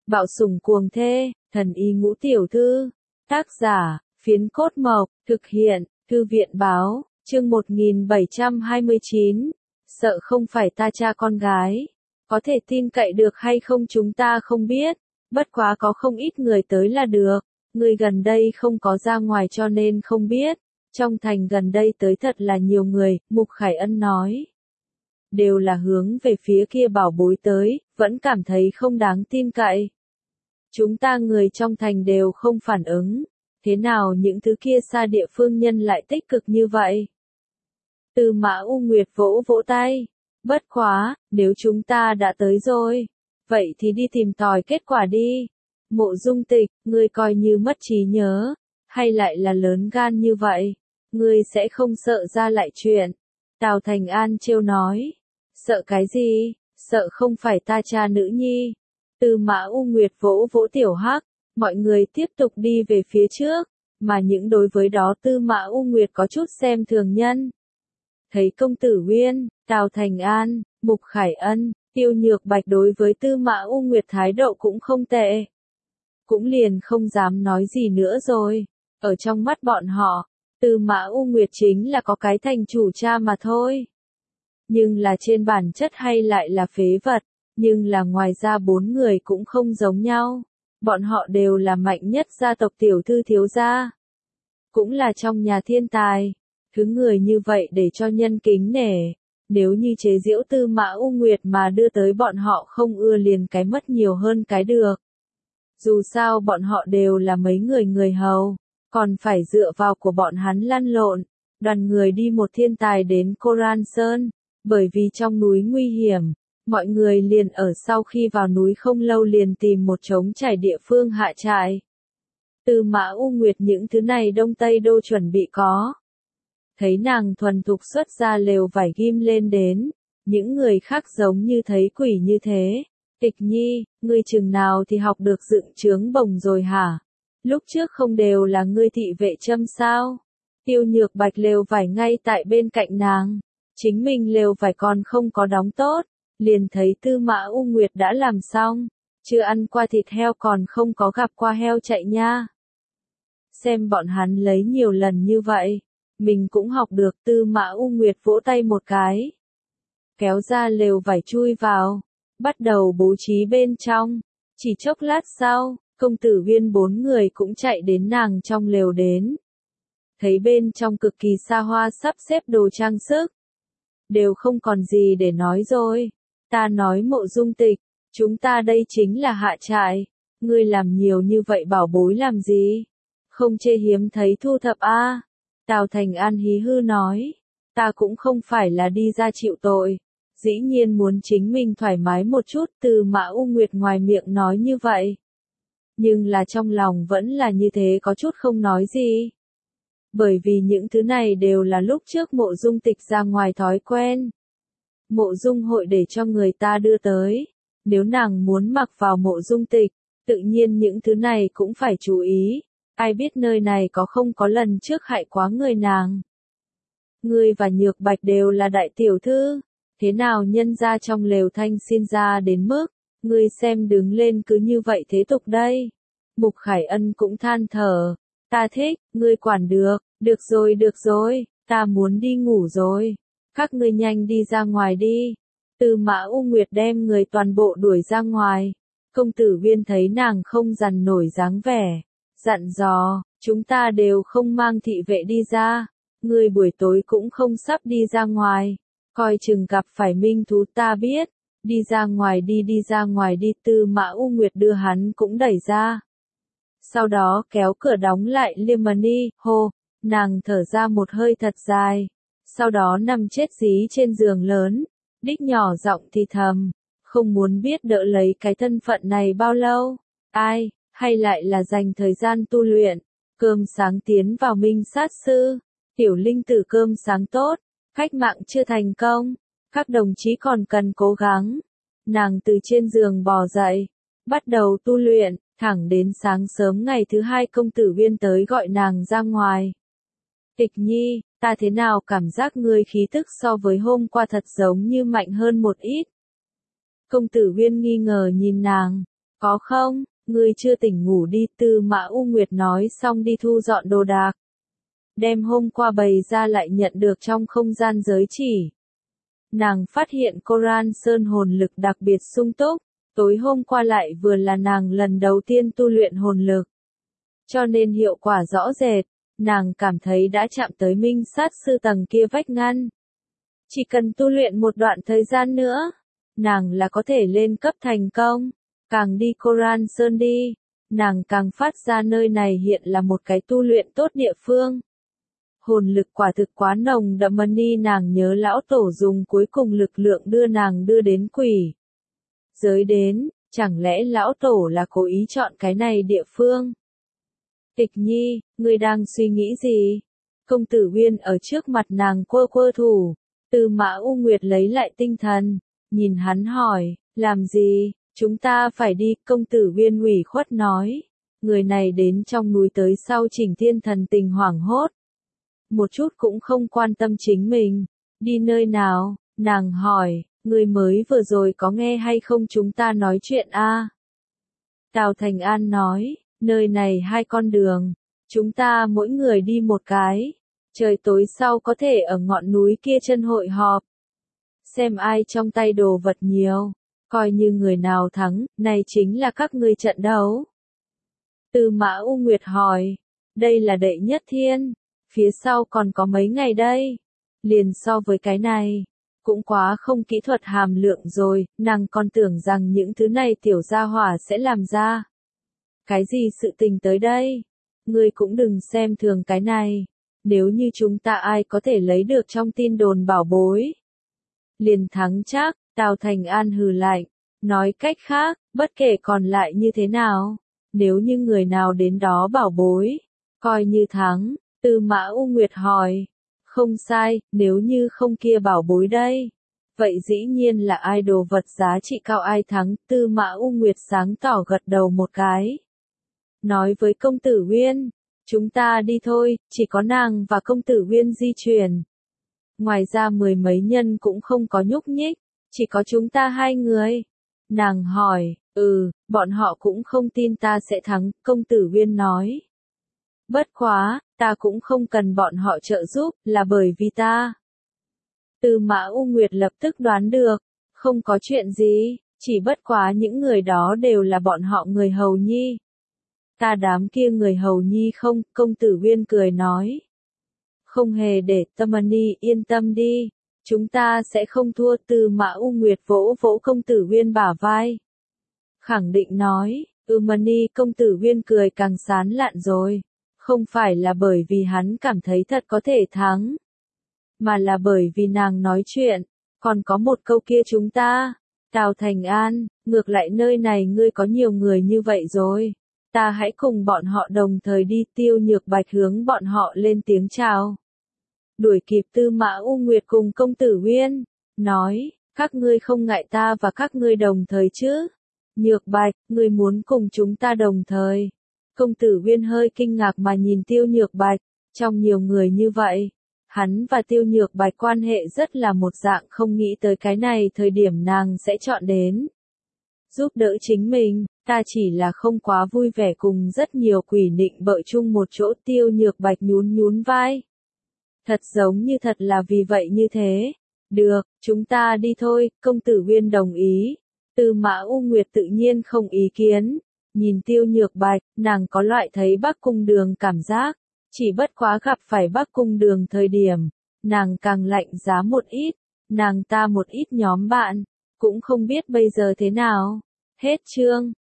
Bạo sủng cuồng thê, thần y ngũ tiểu thư. Tác giả, Phiến Cốt Mộc, thực hiện, Thư viện báo, chương 1729. Sợ không phải ta cha con gái. Có thể tin cậy được hay không chúng ta không biết. Bất quá có không ít người tới là được. Người gần đây không có ra ngoài cho nên không biết. Trong thành gần đây tới thật là nhiều người, Mục Khải Ân nói. Đều là hướng về phía kia bảo bối tới, vẫn cảm thấy không đáng tin cậy. Chúng ta người trong thành đều không phản ứng. Thế nào những thứ kia xa địa phương nhân lại tích cực như vậy? Tư Mã U Nguyệt vỗ vỗ tay. Bất quá, nếu chúng ta đã tới rồi, vậy thì đi tìm tòi kết quả đi. Mộ Dung Tịch, ngươi coi như mất trí nhớ, hay lại là lớn gan như vậy? Ngươi sẽ không sợ ra lại chuyện. Tào Thành An trêu nói. Sợ cái gì? Sợ không phải ta cha nữ nhi. Tư Mã U Nguyệt vỗ vỗ tiểu hắc. Mọi người tiếp tục đi về phía trước, mà những đối với đó Tư Mã U Nguyệt có chút xem thường nhân. Thấy công tử Uyên, Tào Thành An, Mục Khải Ân, Tiêu Nhược Bạch đối với Tư Mã U Nguyệt thái độ cũng không tệ. Cũng liền không dám nói gì nữa rồi. Ở trong mắt bọn họ, Tư Mã U Nguyệt chính là có cái thành chủ cha mà thôi. Nhưng là trên bản chất hay lại là phế vật, nhưng là ngoài ra bốn người cũng không giống nhau. Bọn họ đều là mạnh nhất gia tộc tiểu thư thiếu gia. Cũng là trong nhà thiên tài. Thứ người như vậy để cho nhân kính nể. Nếu như chế giễu Tư Mã U Nguyệt mà đưa tới bọn họ không ưa liền cái mất nhiều hơn cái được. Dù sao bọn họ đều là mấy người hầu. Còn phải dựa vào của bọn hắn lăn lộn. Đoàn người đi một thiên tài đến Koran Sơn. Bởi vì trong núi nguy hiểm. Mọi người liền ở sau khi vào núi không lâu liền tìm một trống trải địa phương hạ trại. Tư Mã U Nguyệt những thứ này Đông Tây Đô chuẩn bị có. Thấy nàng thuần thục xuất ra lều vải ghim lên đến. Những người khác giống như thấy quỷ như thế. Tịch Nhi, ngươi chừng nào thì học được dựng trướng bồng rồi hả? Lúc trước không đều là ngươi thị vệ châm sao? Tiêu Nhược Bạch lều vải ngay tại bên cạnh nàng. Chính mình lều vải còn không có đóng tốt. Liền thấy Tư Mã U Nguyệt đã làm xong, chưa ăn qua thịt heo còn không có gặp qua heo chạy nha. Xem bọn hắn lấy nhiều lần như vậy, mình cũng học được. Tư Mã U Nguyệt vỗ tay một cái. Kéo ra lều vải chui vào, bắt đầu bố trí bên trong. Chỉ chốc lát sau, công tử Uyên bốn người cũng chạy đến nàng trong lều đến. Thấy bên trong cực kỳ xa hoa sắp xếp đồ trang sức. Đều không còn gì để nói rồi. Ta nói Mộ Dung Tịch, chúng ta đây chính là hạ trại, ngươi làm nhiều như vậy bảo bối làm gì? Không chê hiếm thấy thu thập a? Tào Thành An hí hư nói, ta cũng không phải là đi ra chịu tội, dĩ nhiên muốn chính mình thoải mái một chút. Tư Mã U Nguyệt ngoài miệng nói như vậy, nhưng là trong lòng vẫn là như thế có chút không nói gì. Bởi vì những thứ này đều là lúc trước Mộ Dung Tịch ra ngoài thói quen. Mộ Dung hội để cho người ta đưa tới. Nếu nàng muốn mặc vào Mộ Dung Tịch, tự nhiên những thứ này cũng phải chú ý. Ai biết nơi này có không có lần trước hại quá người nàng. Ngươi và Nhược Bạch đều là đại tiểu thư. Thế nào nhân ra trong lều thanh xin ra đến mức, ngươi xem đứng lên cứ như vậy thế tục đây. Mục Khải Ân cũng than thở. Ta thích, ngươi quản được, được rồi, ta muốn đi ngủ rồi. Các ngươi nhanh đi ra ngoài đi. Tư Mã U Nguyệt đem người toàn bộ đuổi ra ngoài. Công tử Uyên thấy nàng không dằn nổi dáng vẻ. Dặn dò, chúng ta đều không mang thị vệ đi ra. Ngươi buổi tối cũng không sắp đi ra ngoài. Coi chừng gặp phải minh thú ta biết. Đi ra ngoài đi. Tư Mã U Nguyệt đưa hắn cũng đẩy ra. Sau đó kéo cửa đóng lại. Limani, hô, nàng thở ra một hơi thật dài. Sau đó nằm chết dí trên giường lớn, đích nhỏ giọng thì thầm, không muốn biết đỡ lấy cái thân phận này bao lâu. Ai, hay lại là dành thời gian tu luyện. Cơm sáng tiến vào minh sát sư. Tiểu linh tử cơm sáng tốt, cách mạng chưa thành công. Các đồng chí còn cần cố gắng. Nàng từ trên giường bò dậy, bắt đầu tu luyện, thẳng đến sáng sớm ngày thứ hai công tử Uyên tới gọi nàng ra ngoài. Tịch Nhi, ta thế nào cảm giác ngươi khí tức so với hôm qua thật giống như mạnh hơn một ít. Công tử Uyên nghi ngờ nhìn nàng. Có không, ngươi chưa tỉnh ngủ đi, Tư Mã U Nguyệt nói xong đi thu dọn đồ đạc. Đem hôm qua bày ra lại nhận được trong không gian giới chỉ. Nàng phát hiện Koran Sơn hồn lực đặc biệt sung túc, tối hôm qua lại vừa là nàng lần đầu tiên tu luyện hồn lực. Cho nên hiệu quả rõ rệt, nàng cảm thấy đã chạm tới minh sát sư tầng kia vách ngăn. Chỉ cần tu luyện một đoạn thời gian nữa, nàng là có thể lên cấp thành công. Càng đi Koran Sơn đi, nàng càng phát ra nơi này hiện là một cái tu luyện tốt địa phương. Hồn lực quả thực quá nồng đậm, Mani nàng nhớ lão tổ dùng cuối cùng lực lượng đưa nàng đưa đến quỷ giới đến, chẳng lẽ lão tổ là cố ý chọn cái này địa phương? Tịch Nhi, ngươi đang suy nghĩ gì? Công tử Uyên ở trước mặt nàng quơ quơ thủ, Tư Mã U Nguyệt lấy lại tinh thần, nhìn hắn hỏi, làm gì? Chúng ta phải đi, công tử Uyên ủy khuất nói. Người này đến trong núi tới sau Chỉnh Thiên thần tình hoảng hốt. Một chút cũng không quan tâm chính mình. Đi nơi nào? Nàng hỏi, người mới vừa rồi có nghe hay không chúng ta nói chuyện a? Tào Thành An nói, nơi này hai con đường. Chúng ta mỗi người đi một cái. Trời tối sau có thể ở ngọn núi kia chân hội họp. Xem ai trong tay đồ vật nhiều. Coi như người nào thắng, này chính là các ngươi trận đấu. Tư Mã U Nguyệt hỏi, đây là đệ nhất thiên, phía sau còn có mấy ngày đây. Liền so với cái này, cũng quá không kỹ thuật hàm lượng rồi, nàng còn tưởng rằng những thứ này tiểu gia hỏa sẽ làm ra. Cái gì sự tình tới đây? Ngươi cũng đừng xem thường cái này. Nếu như chúng ta ai có thể lấy được trong tin đồn bảo bối, liền thắng chắc. Tào Thành An hừ lạnh, nói cách khác, bất kể còn lại như thế nào, nếu như người nào đến đó bảo bối, coi như thắng. Tư Mã U Nguyệt hỏi, không sai, nếu như không kia bảo bối đây, vậy dĩ nhiên là ai đồ vật giá trị cao ai thắng. Tư Mã U Nguyệt sáng tỏ gật đầu một cái, nói với công tử Uyên, chúng ta đi thôi, chỉ có nàng và công tử Uyên di chuyển. Ngoài ra mười mấy nhân cũng không có nhúc nhích. Chỉ có chúng ta hai người. Nàng hỏi, bọn họ cũng không tin ta sẽ thắng, công tử Uyên nói. Bất quá, ta cũng không cần bọn họ trợ giúp, là bởi vì ta. Tư Mã U Nguyệt lập tức đoán được, không có chuyện gì, chỉ bất quá những người đó đều là bọn họ người hầu nhi. Ta đám kia người hầu nhi không, công tử Uyên cười nói. Không hề để tâm Mani yên tâm đi. Chúng ta sẽ không thua. Tư Mã U Nguyệt vỗ vỗ công tử Uyên bả vai. Khẳng định nói, Mani. Công tử Uyên cười càng sán lạn rồi. Không phải là bởi vì hắn cảm thấy thật có thể thắng, mà là bởi vì nàng nói chuyện. Còn có một câu kia chúng ta. Tào Thành An, ngược lại nơi này ngươi có nhiều người như vậy rồi. Ta hãy cùng bọn họ đồng thời đi. Tiêu Nhược Bạch hướng bọn họ lên tiếng chào. Đuổi kịp Tư Mã U Nguyệt cùng công tử Uyên, nói, các ngươi không ngại ta và các ngươi đồng thời chứ? Nhược Bạch, ngươi muốn cùng chúng ta đồng thời. Công tử Uyên hơi kinh ngạc mà nhìn Tiêu Nhược Bạch, trong nhiều người như vậy, hắn và Tiêu Nhược Bạch quan hệ rất là một dạng, không nghĩ tới cái này thời điểm nàng sẽ chọn đến. Giúp đỡ chính mình, ta chỉ là không quá vui vẻ cùng rất nhiều quỷ nịnh bợ chung một chỗ. Tiêu Nhược Bạch nhún nhún vai. Thật giống như thật là vì vậy như thế. Được, chúng ta đi thôi, công tử Uyên đồng ý. Tư Mã U Nguyệt tự nhiên không ý kiến. Nhìn Tiêu Nhược Bạch, nàng có loại thấy Bắc Cung Đường cảm giác. Chỉ bất quá gặp phải Bắc Cung Đường thời điểm, nàng càng lạnh giá một ít. Nàng ta một ít nhóm bạn, cũng không biết bây giờ thế nào. Hết chương.